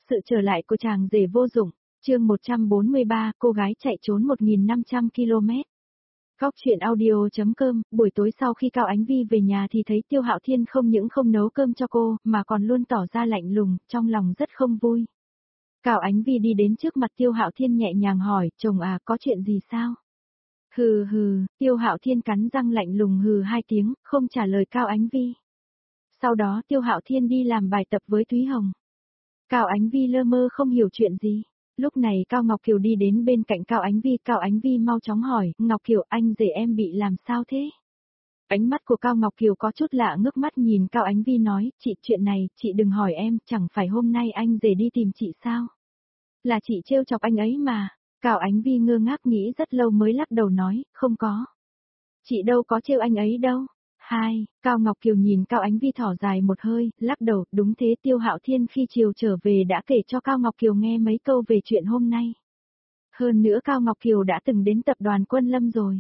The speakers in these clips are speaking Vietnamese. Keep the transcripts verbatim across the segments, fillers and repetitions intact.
Sự trở lại của chàng rể vô dụng, chương một trăm bốn mươi ba, cô gái chạy trốn một nghìn năm trăm ki lô mét. Góc truyện audio.com, buổi tối sau khi Cao Ánh Vi về nhà thì thấy Tiêu Hạo Thiên không những không nấu cơm cho cô, mà còn luôn tỏ ra lạnh lùng, trong lòng rất không vui. Cao Ánh Vi đi đến trước mặt Tiêu Hạo Thiên nhẹ nhàng hỏi, chồng à, có chuyện gì sao? Hừ hừ, Tiêu Hạo Thiên cắn răng lạnh lùng hừ hai tiếng, không trả lời Cao Ánh Vi. Sau đó Tiêu Hạo Thiên đi làm bài tập với Thúy Hồng. Cao Ánh Vi lơ mơ không hiểu chuyện gì. Lúc này Cao Ngọc Kiều đi đến bên cạnh Cao Ánh Vi, Cao Ánh Vi mau chóng hỏi, Ngọc Kiều anh rể em bị làm sao thế? Ánh mắt của Cao Ngọc Kiều có chút lạ, ngước mắt nhìn Cao Ánh Vi nói, chị chuyện này, chị đừng hỏi em, chẳng phải hôm nay anh rể đi tìm chị sao? Là chị trêu chọc anh ấy mà. Cao Ánh Vi ngơ ngác nghĩ rất lâu mới lắc đầu nói, không có. Chị đâu có trêu anh ấy đâu. Hai, Cao Ngọc Kiều nhìn Cao Ánh Vi thở dài một hơi, lắc đầu, đúng thế Tiêu Hạo Thiên khi chiều trở về đã kể cho Cao Ngọc Kiều nghe mấy câu về chuyện hôm nay. Hơn nữa Cao Ngọc Kiều đã từng đến tập đoàn Quân Lâm rồi.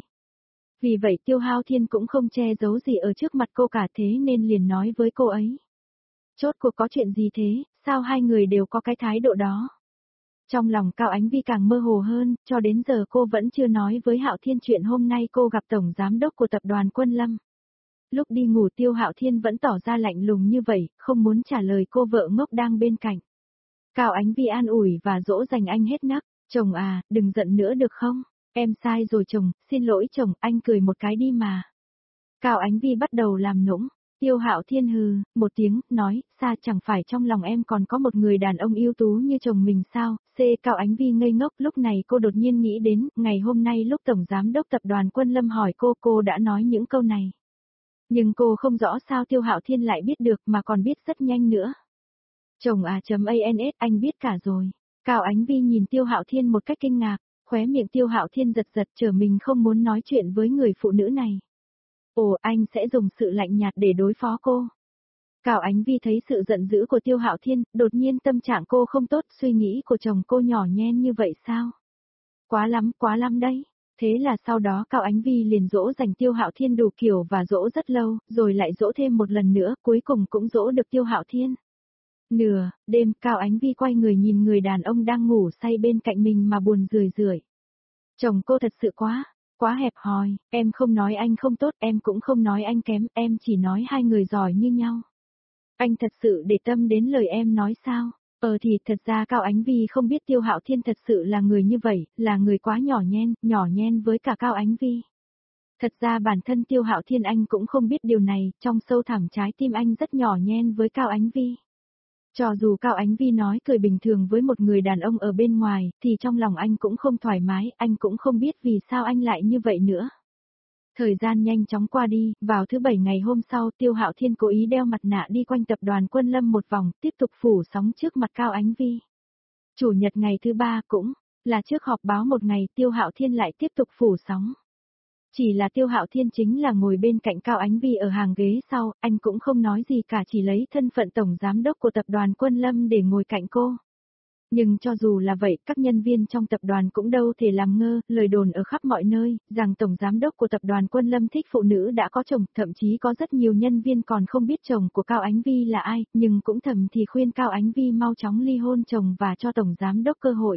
Vì vậy Tiêu Hạo Thiên cũng không che giấu gì ở trước mặt cô cả, thế nên liền nói với cô ấy. Chốt cuộc có chuyện gì thế, sao hai người đều có cái thái độ đó? Trong lòng Cao Ánh Vi càng mơ hồ hơn, cho đến giờ cô vẫn chưa nói với Hạo Thiên chuyện hôm nay cô gặp Tổng Giám đốc của tập đoàn Quân Lâm. Lúc đi ngủ Tiêu Hạo Thiên vẫn tỏ ra lạnh lùng như vậy, không muốn trả lời cô vợ ngốc đang bên cạnh. Cao Ánh Vi an ủi và dỗ dành anh hết nấc, chồng à, đừng giận nữa được không? Em sai rồi chồng, xin lỗi chồng, anh cười một cái đi mà. Cao Ánh Vi bắt đầu làm nũng, Tiêu Hạo Thiên hừ, một tiếng, nói, xa chẳng phải trong lòng em còn có một người đàn ông ưu tú như chồng mình sao? C. Cao Ánh Vi ngây ngốc, lúc này cô đột nhiên nghĩ đến, ngày hôm nay lúc Tổng Giám đốc tập đoàn Quân Lâm hỏi cô, cô đã nói những câu này. Nhưng cô không rõ sao Tiêu Hạo Thiên lại biết được mà còn biết rất nhanh nữa. Chồng à chấm ans, anh biết cả rồi. Cao Ánh Vi nhìn Tiêu Hạo Thiên một cách kinh ngạc, khóe miệng Tiêu Hạo Thiên giật giật, trở mình không muốn nói chuyện với người phụ nữ này. Ồ, anh sẽ dùng sự lạnh nhạt để đối phó cô. Cao Ánh Vi thấy sự giận dữ của Tiêu Hạo Thiên, đột nhiên tâm trạng cô không tốt, suy nghĩ của chồng cô nhỏ nhen như vậy sao? Quá lắm, quá lắm đấy. Thế là sau đó Cao Ánh Vi liền dỗ dành Tiêu Hạo Thiên đủ kiểu và dỗ rất lâu, rồi lại dỗ thêm một lần nữa, cuối cùng cũng dỗ được Tiêu Hạo Thiên. Nửa đêm Cao Ánh Vi quay người nhìn người đàn ông đang ngủ say bên cạnh mình mà buồn rười rượi. Chồng cô thật sự quá, quá hẹp hòi, em không nói anh không tốt, em cũng không nói anh kém, em chỉ nói hai người giỏi như nhau. Anh thật sự để tâm đến lời em nói sao? Ờ thì thật ra Cao Ánh Vi không biết Tiêu Hạo Thiên thật sự là người như vậy, là người quá nhỏ nhen, nhỏ nhen với cả Cao Ánh Vi. Thật ra bản thân Tiêu Hạo Thiên anh cũng không biết điều này, trong sâu thẳm trái tim anh rất nhỏ nhen với Cao Ánh Vi. Cho dù Cao Ánh Vi nói cười bình thường với một người đàn ông ở bên ngoài, thì trong lòng anh cũng không thoải mái, anh cũng không biết vì sao anh lại như vậy nữa. Thời gian nhanh chóng qua đi, vào thứ bảy ngày hôm sau Tiêu Hạo Thiên cố ý đeo mặt nạ đi quanh tập đoàn Quân Lâm một vòng, tiếp tục phủ sóng trước mặt Cao Ánh Vi. Chủ nhật ngày thứ ba cũng là trước họp báo một ngày Tiêu Hạo Thiên lại tiếp tục phủ sóng. Chỉ là Tiêu Hạo Thiên chính là ngồi bên cạnh Cao Ánh Vi ở hàng ghế sau, anh cũng không nói gì cả, chỉ lấy thân phận tổng giám đốc của tập đoàn Quân Lâm để ngồi cạnh cô. Nhưng cho dù là vậy, các nhân viên trong tập đoàn cũng đâu thể làm ngơ, lời đồn ở khắp mọi nơi, rằng tổng giám đốc của tập đoàn Quân Lâm thích phụ nữ đã có chồng, thậm chí có rất nhiều nhân viên còn không biết chồng của Cao Ánh Vi là ai, nhưng cũng thầm thì khuyên Cao Ánh Vi mau chóng ly hôn chồng và cho tổng giám đốc cơ hội.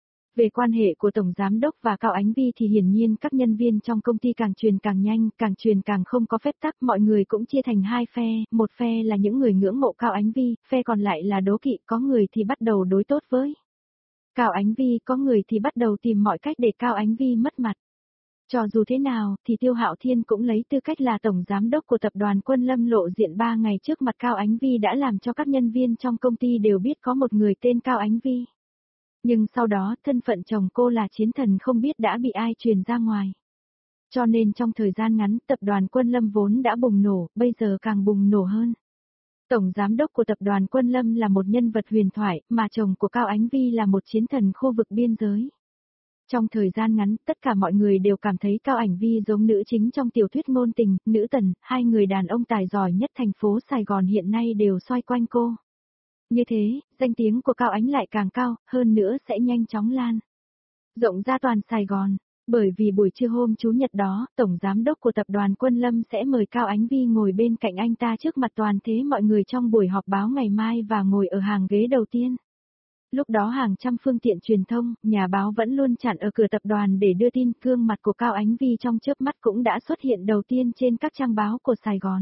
Về quan hệ của Tổng Giám đốc và Cao Ánh Vi thì hiển nhiên các nhân viên trong công ty càng truyền càng nhanh, càng truyền càng không có phép tắc, mọi người cũng chia thành hai phe, một phe là những người ngưỡng mộ Cao Ánh Vi, phe còn lại là đố kỵ, có người thì bắt đầu đối tốt với Cao Ánh Vi, có người thì bắt đầu tìm mọi cách để Cao Ánh Vi mất mặt. Cho dù thế nào, thì Tiêu Hạo Thiên cũng lấy tư cách là Tổng Giám đốc của tập đoàn Quân Lâm lộ diện ba ngày trước mặt Cao Ánh Vi đã làm cho các nhân viên trong công ty đều biết có một người tên Cao Ánh Vi. Nhưng sau đó, thân phận chồng cô là chiến thần không biết đã bị ai truyền ra ngoài. Cho nên trong thời gian ngắn, tập đoàn Quân Lâm vốn đã bùng nổ, bây giờ càng bùng nổ hơn. Tổng giám đốc của tập đoàn Quân Lâm là một nhân vật huyền thoại, mà chồng của Cao Ánh Vi là một chiến thần khu vực biên giới. Trong thời gian ngắn, tất cả mọi người đều cảm thấy Cao Ánh Vi giống nữ chính trong tiểu thuyết ngôn tình, nữ tần, hai người đàn ông tài giỏi nhất thành phố Sài Gòn hiện nay đều xoay quanh cô. Như thế, danh tiếng của Cao Ánh lại càng cao, hơn nữa sẽ nhanh chóng lan rộng ra toàn Sài Gòn. Bởi vì buổi trưa hôm Chủ nhật đó, Tổng Giám đốc của tập đoàn Quân Lâm sẽ mời Cao Ánh Vi ngồi bên cạnh anh ta trước mặt toàn thế mọi người trong buổi họp báo ngày mai và ngồi ở hàng ghế đầu tiên. Lúc đó hàng trăm phương tiện truyền thông, nhà báo vẫn luôn chặn ở cửa tập đoàn để đưa tin, gương mặt của Cao Ánh Vi trong chớp mắt cũng đã xuất hiện đầu tiên trên các trang báo của Sài Gòn.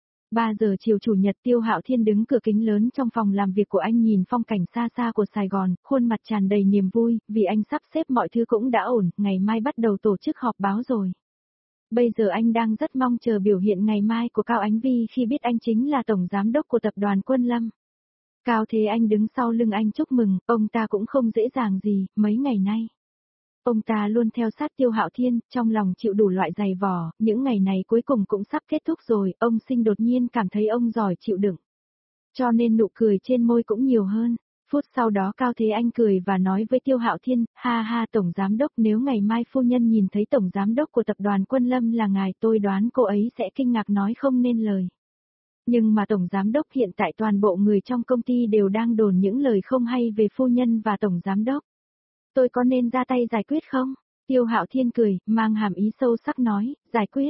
ba giờ chiều chủ nhật, Tiêu Hạo Thiên đứng cửa kính lớn trong phòng làm việc của anh nhìn phong cảnh xa xa của Sài Gòn, khuôn mặt tràn đầy niềm vui, vì anh sắp xếp mọi thứ cũng đã ổn, ngày mai bắt đầu tổ chức họp báo rồi. Bây giờ anh đang rất mong chờ biểu hiện ngày mai của Cao Ánh Vi khi biết anh chính là tổng giám đốc của tập đoàn Quân Lâm. Cao Thế Anh đứng sau lưng anh chúc mừng, ông ta cũng không dễ dàng gì, mấy ngày nay. Ông ta luôn theo sát Tiêu Hạo Thiên, trong lòng chịu đủ loại dày vò, những ngày này cuối cùng cũng sắp kết thúc rồi, ông Sinh đột nhiên cảm thấy ông giỏi chịu đựng. Cho nên nụ cười trên môi cũng nhiều hơn. Phút sau đó Cao Thế Anh cười và nói với Tiêu Hạo Thiên, ha ha tổng giám đốc, nếu ngày mai phu nhân nhìn thấy tổng giám đốc của tập đoàn Quân Lâm là ngài, tôi đoán cô ấy sẽ kinh ngạc nói không nên lời. Nhưng mà tổng giám đốc, hiện tại toàn bộ người trong công ty đều đang đồn những lời không hay về phu nhân và tổng giám đốc. Tôi có nên ra tay giải quyết không? Tiêu Hạo Thiên cười, mang hàm ý sâu sắc nói, giải quyết.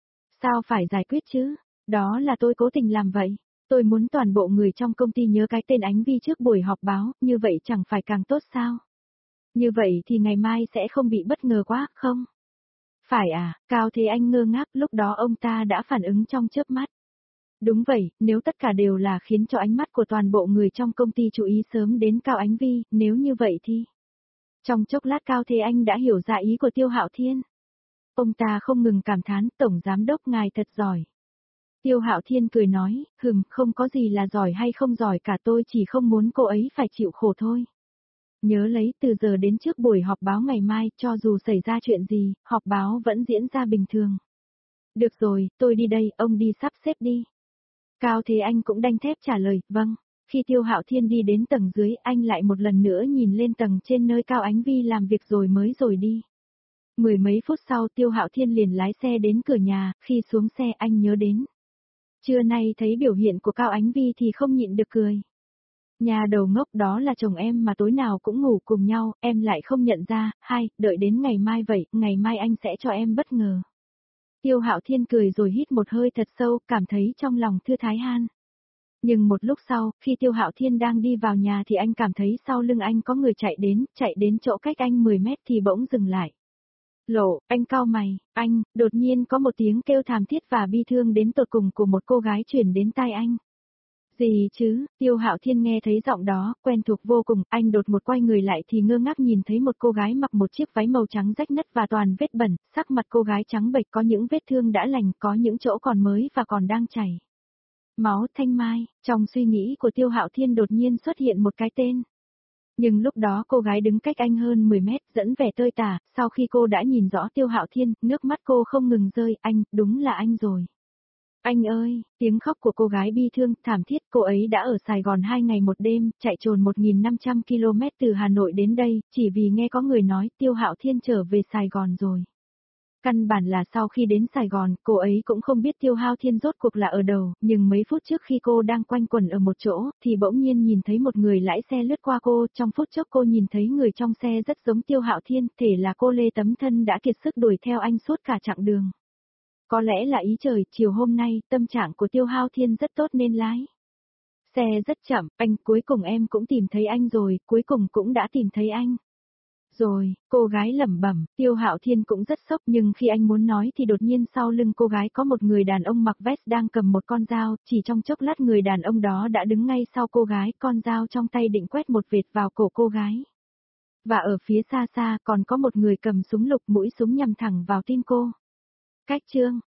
Sao phải giải quyết chứ? Đó là tôi cố tình làm vậy. Tôi muốn toàn bộ người trong công ty nhớ cái tên Ánh Vi trước buổi họp báo, như vậy chẳng phải càng tốt sao? Như vậy thì ngày mai sẽ không bị bất ngờ quá, không? Phải à, Cao Thế Anh ngơ ngác, lúc đó ông ta đã phản ứng trong chớp mắt. Đúng vậy, nếu tất cả đều là khiến cho ánh mắt của toàn bộ người trong công ty chú ý sớm đến Cao Ánh Vi, nếu như vậy thì... Trong chốc lát Cao Thế Anh đã hiểu ra ý của Tiêu Hạo Thiên. Ông ta không ngừng cảm thán, tổng giám đốc ngài thật giỏi. Tiêu Hạo Thiên cười nói, hừm, không có gì là giỏi hay không giỏi cả, tôi chỉ không muốn cô ấy phải chịu khổ thôi. Nhớ lấy, từ giờ đến trước buổi họp báo ngày mai, cho dù xảy ra chuyện gì, họp báo vẫn diễn ra bình thường. Được rồi, tôi đi đây, ông đi sắp xếp đi. Cao Thế Anh cũng đanh thép trả lời, vâng. Khi Tiêu Hạo Thiên đi đến tầng dưới, anh lại một lần nữa nhìn lên tầng trên nơi Cao Ánh Vi làm việc rồi mới rồi đi. Mười mấy phút sau Tiêu Hạo Thiên liền lái xe đến cửa nhà, khi xuống xe anh nhớ đến. Trưa nay thấy biểu hiện của Cao Ánh Vi thì không nhịn được cười. Nhà đầu ngốc, đó là chồng em mà tối nào cũng ngủ cùng nhau, em lại không nhận ra, hai, đợi đến ngày mai vậy, ngày mai anh sẽ cho em bất ngờ. Tiêu Hạo Thiên cười rồi hít một hơi thật sâu, cảm thấy trong lòng thư thái han. Nhưng một lúc sau, khi Tiêu Hạo Thiên đang đi vào nhà thì anh cảm thấy sau lưng anh có người chạy đến, chạy đến chỗ cách anh mười mét thì bỗng dừng lại. Lộ, anh cau mày, anh, đột nhiên có một tiếng kêu thảm thiết và bi thương đến tột cùng của một cô gái truyền đến tai anh. Gì chứ, Tiêu Hạo Thiên nghe thấy giọng đó, quen thuộc vô cùng, anh đột một quay người lại thì ngơ ngác nhìn thấy một cô gái mặc một chiếc váy màu trắng rách nứt và toàn vết bẩn, sắc mặt cô gái trắng bệch, có những vết thương đã lành, có những chỗ còn mới và còn đang chảy. Máu Thanh Mai, trong suy nghĩ của Tiêu Hạo Thiên đột nhiên xuất hiện một cái tên. Nhưng lúc đó cô gái đứng cách anh hơn mười mét, dẫn vẻ tơi tả, sau khi cô đã nhìn rõ Tiêu Hạo Thiên, nước mắt cô không ngừng rơi, anh, đúng là anh rồi. Anh ơi, tiếng khóc của cô gái bi thương, thảm thiết, cô ấy đã ở Sài Gòn hai ngày một đêm, chạy trồn một nghìn năm trăm ki lô mét từ Hà Nội đến đây, chỉ vì nghe có người nói Tiêu Hạo Thiên trở về Sài Gòn rồi. Căn bản là sau khi đến Sài Gòn, cô ấy cũng không biết Tiêu Hạo Thiên rốt cuộc là ở đâu, nhưng mấy phút trước khi cô đang quanh quẩn ở một chỗ, thì bỗng nhiên nhìn thấy một người lái xe lướt qua cô, trong phút chốc cô nhìn thấy người trong xe rất giống Tiêu Hạo Thiên, thể là cô Lê Tấm Thân đã kiệt sức đuổi theo anh suốt cả chặng đường. Có lẽ là ý trời, chiều hôm nay, tâm trạng của Tiêu Hạo Thiên rất tốt nên lái xe rất chậm, anh, cuối cùng em cũng tìm thấy anh rồi, cuối cùng cũng đã tìm thấy anh. Rồi, cô gái lẩm bẩm, Tiêu Hạo Thiên cũng rất sốc, nhưng khi anh muốn nói thì đột nhiên sau lưng cô gái có một người đàn ông mặc vest đang cầm một con dao, chỉ trong chốc lát người đàn ông đó đã đứng ngay sau cô gái, con dao trong tay định quét một vệt vào cổ cô gái. Và ở phía xa xa còn có một người cầm súng lục, mũi súng nhằm thẳng vào tim cô. Cách chương